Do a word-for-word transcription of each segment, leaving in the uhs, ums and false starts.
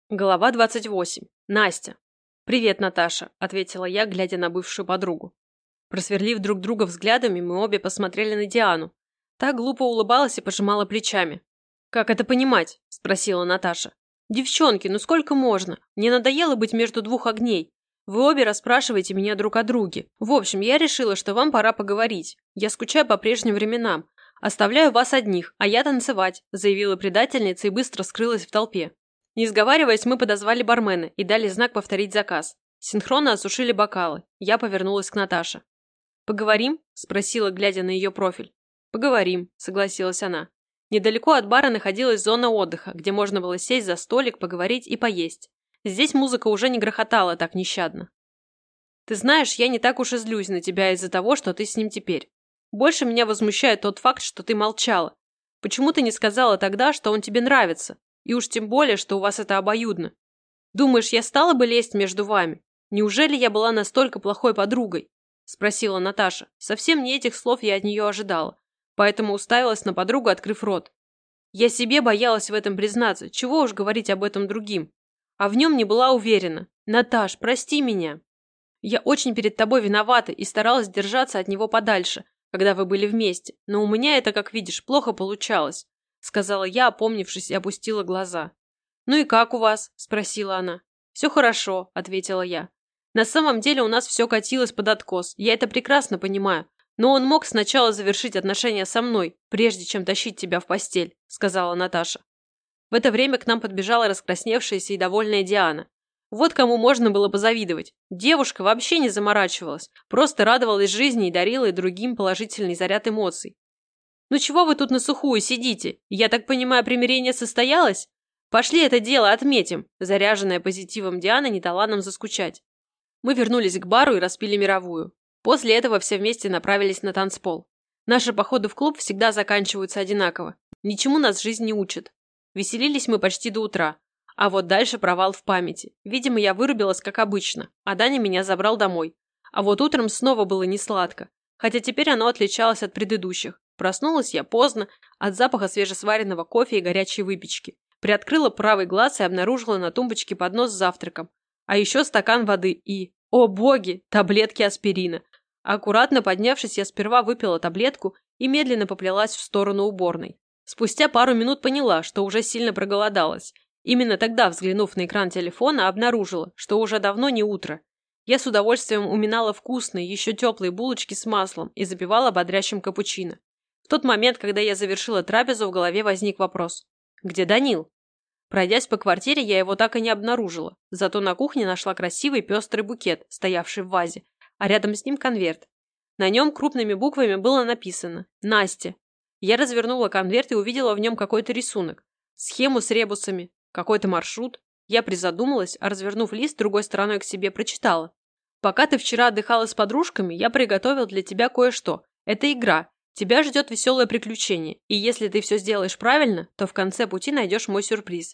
Глава двадцать восемь. Настя. «Привет, Наташа», – ответила я, глядя на бывшую подругу. Просверлив друг друга взглядами, мы обе посмотрели на Диану. Та глупо улыбалась и пожимала плечами. «Как это понимать?» – спросила Наташа. «Девчонки, ну сколько можно? Мне надоело быть между двух огней. Вы обе расспрашиваете меня друг о друге. В общем, я решила, что вам пора поговорить. Я скучаю по прежним временам. Оставляю вас одних, а я танцевать», – заявила предательница и быстро скрылась в толпе. Не сговариваясь, мы подозвали бармена и дали знак повторить заказ. Синхронно осушили бокалы. Я повернулась к Наташе. «Поговорим?» – спросила, глядя на ее профиль. «Поговорим», – согласилась она. Недалеко от бара находилась зона отдыха, где можно было сесть за столик, поговорить и поесть. Здесь музыка уже не грохотала так нещадно. «Ты знаешь, я не так уж и злюсь на тебя из-за того, что ты с ним теперь. Больше меня возмущает тот факт, что ты молчала. Почему ты не сказала тогда, что он тебе нравится? И уж тем более, что у вас это обоюдно. Думаешь, я стала бы лезть между вами? Неужели я была настолько плохой подругой?» – спросила Наташа. Совсем не этих слов я от нее ожидала, поэтому уставилась на подругу, открыв рот. Я себе боялась в этом признаться, чего уж говорить об этом другим. А в нем не была уверена. «Наташ, прости меня. Я очень перед тобой виновата и старалась держаться от него подальше, когда вы были вместе, но у меня это, как видишь, плохо получалось», – сказала я, опомнившись, и опустила глаза. «Ну и как у вас?» – спросила она. «Все хорошо», – ответила я. «На самом деле у нас все катилось под откос, я это прекрасно понимаю, но он мог сначала завершить отношения со мной, прежде чем тащить тебя в постель», – сказала Наташа. В это время к нам подбежала раскрасневшаяся и довольная Диана. Вот кому можно было позавидовать. Девушка вообще не заморачивалась, просто радовалась жизни и дарила и другим положительный заряд эмоций. «Ну чего вы тут на сухую сидите? Я так понимаю, примирение состоялось? Пошли это дело отметим», – заряженная позитивом Диана не дала нам заскучать. Мы вернулись к бару и распили мировую. После этого все вместе направились на танцпол. Наши походы в клуб всегда заканчиваются одинаково. Ничему нас жизнь не учит. Веселились мы почти до утра. А вот дальше провал в памяти. Видимо, я вырубилась, как обычно, а Даня меня забрал домой. А вот утром снова было несладко. Хотя теперь оно отличалось от предыдущих. Проснулась я поздно, от запаха свежесваренного кофе и горячей выпечки. Приоткрыла правый глаз и обнаружила на тумбочке поднос с завтраком. А еще стакан воды и, о боги, таблетки аспирина. Аккуратно поднявшись, я сперва выпила таблетку и медленно поплелась в сторону уборной. Спустя пару минут поняла, что уже сильно проголодалась. Именно тогда, взглянув на экран телефона, обнаружила, что уже давно не утро. Я с удовольствием уминала вкусные, еще теплые булочки с маслом и запивала бодрящим капучино. В тот момент, когда я завершила трапезу, в голове возник вопрос. Где Данил? Пройдясь по квартире, я его так и не обнаружила. Зато на кухне нашла красивый пестрый букет, стоявший в вазе, а рядом с ним конверт. На нем крупными буквами было написано «Настя». Я развернула конверт и увидела в нем какой-то рисунок. Схему с ребусами, какой-то маршрут. Я призадумалась, а развернув лист другой стороной к себе, прочитала. «Пока ты вчера отдыхала с подружками, я приготовил для тебя кое-что. Это игра. Тебя ждет веселое приключение, и если ты все сделаешь правильно, то в конце пути найдешь мой сюрприз.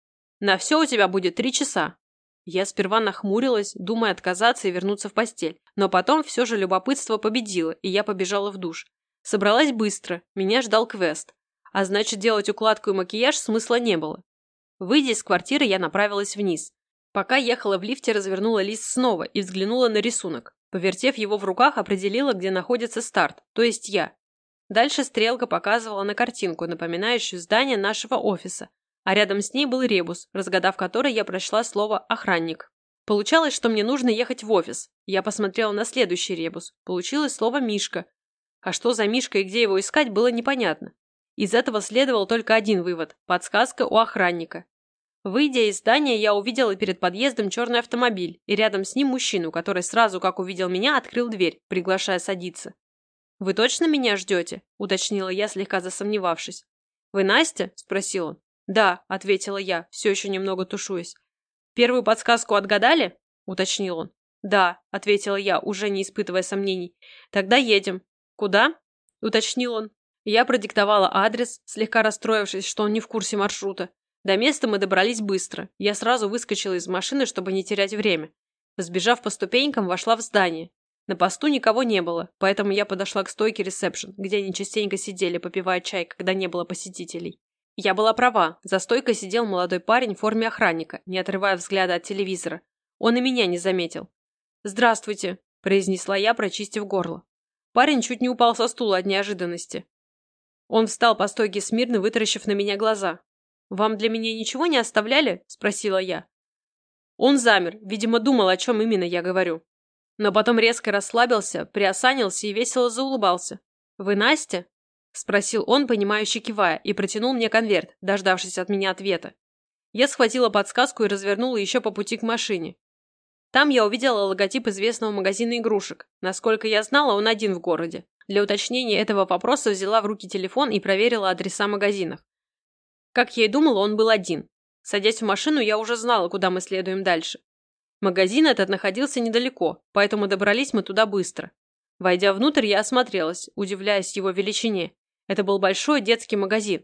На все у тебя будет три часа». Я сперва нахмурилась, думая отказаться и вернуться в постель, но потом все же любопытство победило, и я побежала в душ. Собралась быстро, меня ждал квест, а значит делать укладку и макияж смысла не было. Выйдя из квартиры, я направилась вниз. Пока ехала в лифте, развернула лист снова и взглянула на рисунок. Повертев его в руках, определила, где находится старт, то есть я. Дальше стрелка показывала на картинку, напоминающую здание нашего офиса, а рядом с ней был ребус, разгадав который, я прочла слово «охранник». Получалось, что мне нужно ехать в офис. Я посмотрела на следующий ребус. Получилось слово «Мишка». А что за Мишка и где его искать, было непонятно. Из этого следовал только один вывод – подсказка у охранника. Выйдя из здания, я увидела перед подъездом черный автомобиль, и рядом с ним мужчину, который сразу, как увидел меня, открыл дверь, приглашая садиться. «Вы точно меня ждете?» – уточнила я, слегка засомневавшись. «Вы Настя?» – спросил он. «Да», – ответила я, все еще немного тушуясь. «Первую подсказку отгадали?» – уточнил он. «Да», – ответила я, уже не испытывая сомнений. «Тогда едем». «Куда?» – уточнил он. Я продиктовала адрес, слегка расстроившись, что он не в курсе маршрута. До места мы добрались быстро. Я сразу выскочила из машины, чтобы не терять время. Взбежав по ступенькам, вошла в здание. На посту никого не было, поэтому я подошла к стойке ресепшн, где они частенько сидели, попивая чай, когда не было посетителей. Я была права. За стойкой сидел молодой парень в форме охранника, не отрывая взгляда от телевизора. Он и меня не заметил. «Здравствуйте», – произнесла я, прочистив горло. Парень чуть не упал со стула от неожиданности. Он встал по стойке смирно, вытаращив на меня глаза. «Вам для меня ничего не оставляли?» – спросила я. Он замер, видимо, думал, о чем именно я говорю. Но потом резко расслабился, приосанился и весело заулыбался. «Вы Настя?» – спросил он, понимающе кивая, и протянул мне конверт, дождавшись от меня ответа. Я схватила подсказку и развернула еще по пути к машине. Там я увидела логотип известного магазина игрушек. Насколько я знала, он один в городе. Для уточнения этого вопроса взяла в руки телефон и проверила адреса магазинов. Как я и думала, он был один. Садясь в машину, я уже знала, куда мы следуем дальше. Магазин этот находился недалеко, поэтому добрались мы туда быстро. Войдя внутрь, я осмотрелась, удивляясь его величине. Это был большой детский магазин.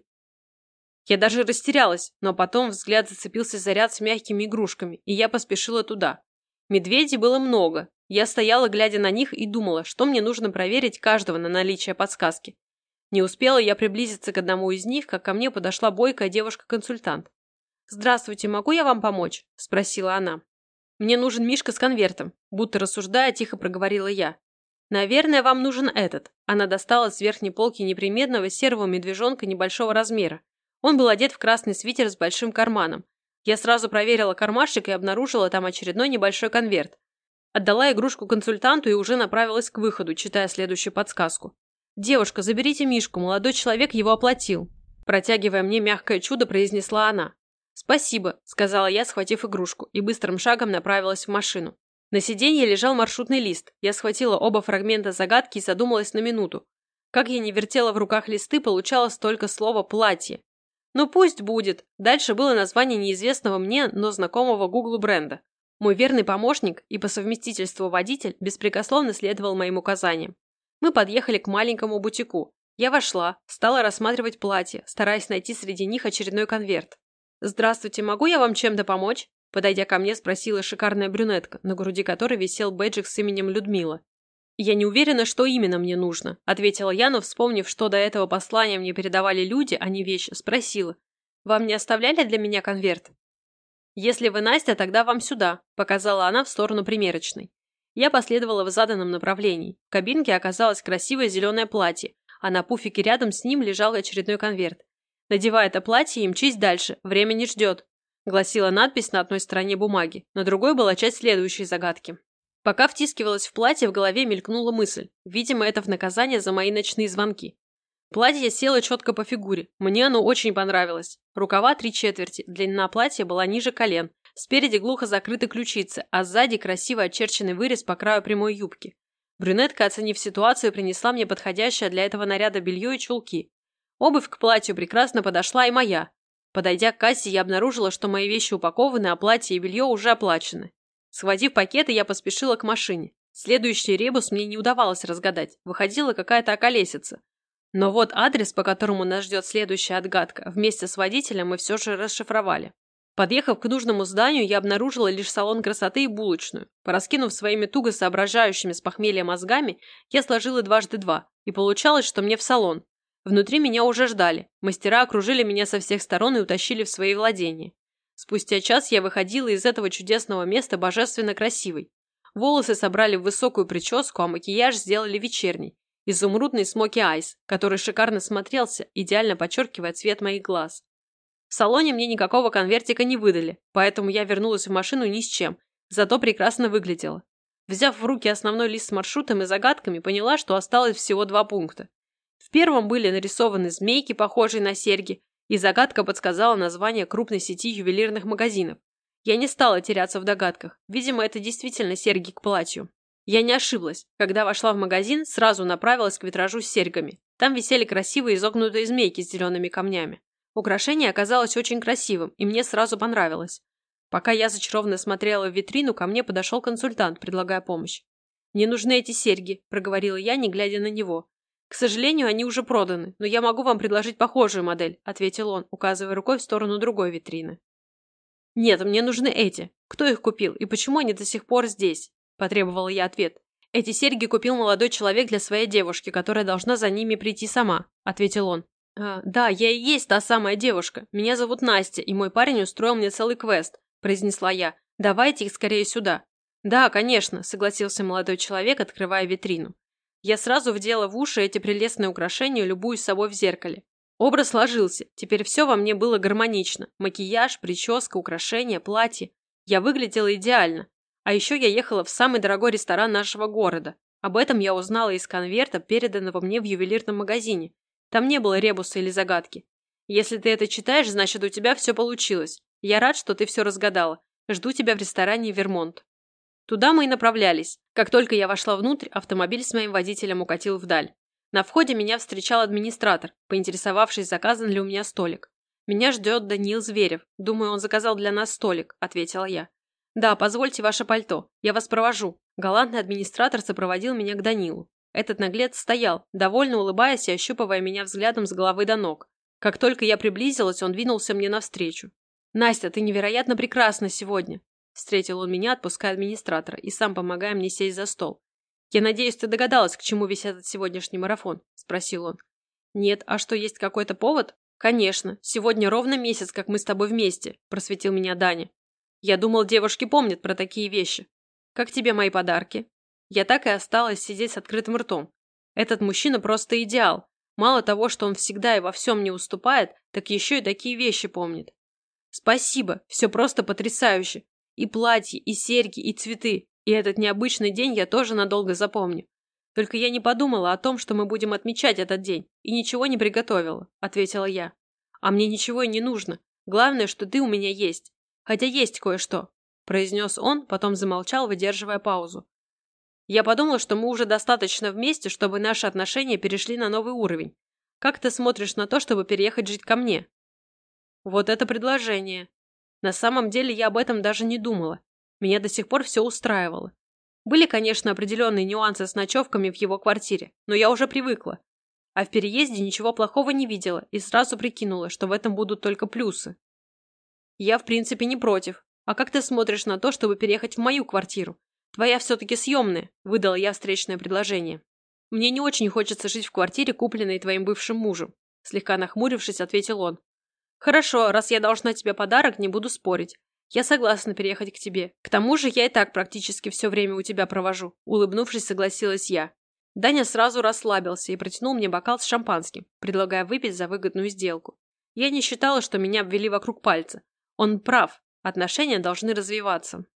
Я даже растерялась, но потом взгляд зацепился за ряд с мягкими игрушками, и я поспешила туда. Медведей было много. Я стояла, глядя на них, и думала, что мне нужно проверить каждого на наличие подсказки. Не успела я приблизиться к одному из них, как ко мне подошла бойкая девушка-консультант. «Здравствуйте, могу я вам помочь?» – спросила она. «Мне нужен мишка с конвертом», – будто рассуждая, тихо проговорила я. «Наверное, вам нужен этот». Она достала с верхней полки неприметного серого медвежонка небольшого размера. Он был одет в красный свитер с большим карманом. Я сразу проверила кармашек и обнаружила там очередной небольшой конверт. Отдала игрушку консультанту и уже направилась к выходу, читая следующую подсказку. «Девушка, заберите мишку, молодой человек его оплатил». Протягивая мне мягкое чудо, произнесла она. «Спасибо», – сказала я, схватив игрушку, и быстрым шагом направилась в машину. На сиденье лежал маршрутный лист. Я схватила оба фрагмента загадки и задумалась на минуту. Как я не вертела в руках листы, получалось только слово «платье». Ну пусть будет. Дальше было название неизвестного мне, но знакомого Гуглу бренда. Мой верный помощник и по совместительству водитель беспрекословно следовал моим указаниям. Мы подъехали к маленькому бутику. Я вошла, стала рассматривать платье, стараясь найти среди них очередной конверт. «Здравствуйте, могу я вам чем-то помочь?» Подойдя ко мне, спросила шикарная брюнетка, на груди которой висел бейджик с именем Людмила. «Я не уверена, что именно мне нужно», – ответила я, но, вспомнив, что до этого послания мне передавали люди, а не вещи, спросила. «Вам не оставляли для меня конверт?» «Если вы Настя, тогда вам сюда», – показала она в сторону примерочной. Я последовала в заданном направлении. В кабинке оказалось красивое зеленое платье, а на пуфике рядом с ним лежал очередной конверт. «Надевай это платье и мчись дальше, время не ждет», – гласила надпись на одной стороне бумаги, на другой была часть следующей загадки. Пока втискивалась в платье, в голове мелькнула мысль. Видимо, это в наказание за мои ночные звонки. Платье село четко по фигуре. Мне оно очень понравилось. Рукава три четверти, длина платья была ниже колен. Спереди глухо закрыты ключицы, а сзади красиво очерченный вырез по краю прямой юбки. Брюнетка, оценив ситуацию, принесла мне подходящее для этого наряда белье и чулки. Обувь к платью прекрасно подошла и моя. Подойдя к кассе, я обнаружила, что мои вещи упакованы, а платье и белье уже оплачены. Схватив пакеты, я поспешила к машине. Следующий ребус мне не удавалось разгадать. Выходила какая-то околесица. Но вот адрес, по которому нас ждет следующая отгадка, вместе с водителем мы все же расшифровали. Подъехав к нужному зданию, я обнаружила лишь салон красоты и булочную. Пораскинув своими туго соображающими с похмелья мозгами, я сложила дважды два, и получалось, что мне в салон. Внутри меня уже ждали. Мастера окружили меня со всех сторон и утащили в свои владения. Спустя час я выходила из этого чудесного места божественно красивой. Волосы собрали в высокую прическу, а макияж сделали вечерний. Изумрудный смоки айс, который шикарно смотрелся, идеально подчеркивая цвет моих глаз. В салоне мне никакого конвертика не выдали, поэтому я вернулась в машину ни с чем, зато прекрасно выглядела. Взяв в руки основной лист с маршрутом и загадками, поняла, что осталось всего два пункта. В первом были нарисованы змейки, похожие на серьги, и загадка подсказала название крупной сети ювелирных магазинов. Я не стала теряться в догадках. Видимо, это действительно серьги к платью. Я не ошиблась. Когда вошла в магазин, сразу направилась к витражу с серьгами. Там висели красивые изогнутые змейки с зелеными камнями. Украшение оказалось очень красивым, и мне сразу понравилось. Пока я зачарованно смотрела в витрину, ко мне подошел консультант, предлагая помощь. «Мне нужны эти серьги», – проговорила я, не глядя на него. «К сожалению, они уже проданы, но я могу вам предложить похожую модель», – ответил он, указывая рукой в сторону другой витрины. «Нет, мне нужны эти. Кто их купил и почему они до сих пор здесь?» – потребовала я ответ. «Эти серьги купил молодой человек для своей девушки, которая должна за ними прийти сама», – ответил он. «А, да, я и есть та самая девушка. Меня зовут Настя, и мой парень устроил мне целый квест», – произнесла я. «Давайте их скорее сюда». «Да, конечно», – согласился молодой человек, открывая витрину. Я сразу вдела в уши эти прелестные украшения, любуясь собой в зеркале. Образ сложился, теперь все во мне было гармонично. Макияж, прическа, украшения, платье. Я выглядела идеально. А еще я ехала в самый дорогой ресторан нашего города. Об этом я узнала из конверта, переданного мне в ювелирном магазине. Там не было ребуса или загадки. Если ты это читаешь, значит, у тебя все получилось. Я рад, что ты все разгадала. Жду тебя в ресторане «Вермонт». Туда мы и направлялись. Как только я вошла внутрь, автомобиль с моим водителем укатил вдаль. На входе меня встречал администратор, поинтересовавшись, заказан ли у меня столик. «Меня ждет Даниил Зверев. Думаю, он заказал для нас столик», – ответила я. «Да, позвольте ваше пальто. Я вас провожу». Галантный администратор сопроводил меня к Данилу. Этот наглец стоял, довольно улыбаясь и ощупывая меня взглядом с головы до ног. Как только я приблизилась, он двинулся мне навстречу. «Настя, ты невероятно прекрасна сегодня», – встретил он меня, отпуская администратора и сам помогая мне сесть за стол. «Я надеюсь, ты догадалась, к чему весь этот сегодняшний марафон?» – спросил он. «Нет, а что, есть какой-то повод?» «Конечно. Сегодня ровно месяц, как мы с тобой вместе», – просветил меня Даня. «Я думал, девушки помнят про такие вещи. Как тебе мои подарки?» Я так и осталась сидеть с открытым ртом. Этот мужчина просто идеал. Мало того, что он всегда и во всем не уступает, так еще и такие вещи помнит. «Спасибо, все просто потрясающе. И платье, и серьги, и цветы. И этот необычный день я тоже надолго запомню. Только я не подумала о том, что мы будем отмечать этот день, и ничего не приготовила», – ответила я. «А мне ничего и не нужно. Главное, что ты у меня есть. Хотя есть кое-что», – произнес он, потом замолчал, выдерживая паузу. «Я подумала, что мы уже достаточно вместе, чтобы наши отношения перешли на новый уровень. Как ты смотришь на то, чтобы переехать жить ко мне?» Вот это предложение. На самом деле я об этом даже не думала. Меня до сих пор все устраивало. Были, конечно, определенные нюансы с ночевками в его квартире, но я уже привыкла. А в переезде ничего плохого не видела и сразу прикинула, что в этом будут только плюсы. Я, в принципе, не против. А как ты смотришь на то, чтобы переехать в мою квартиру? Твоя все-таки съемная, выдала я встречное предложение. Мне не очень хочется жить в квартире, купленной твоим бывшим мужем. Слегка нахмурившись, ответил он. Хорошо, раз я должна тебе подарок, не буду спорить. Я согласна переехать к тебе. К тому же я и так практически все время у тебя провожу. Улыбнувшись, согласилась я. Даня сразу расслабился и протянул мне бокал с шампанским, предлагая выпить за выгодную сделку. Я не считала, что меня обвели вокруг пальца. Он прав. Отношения должны развиваться.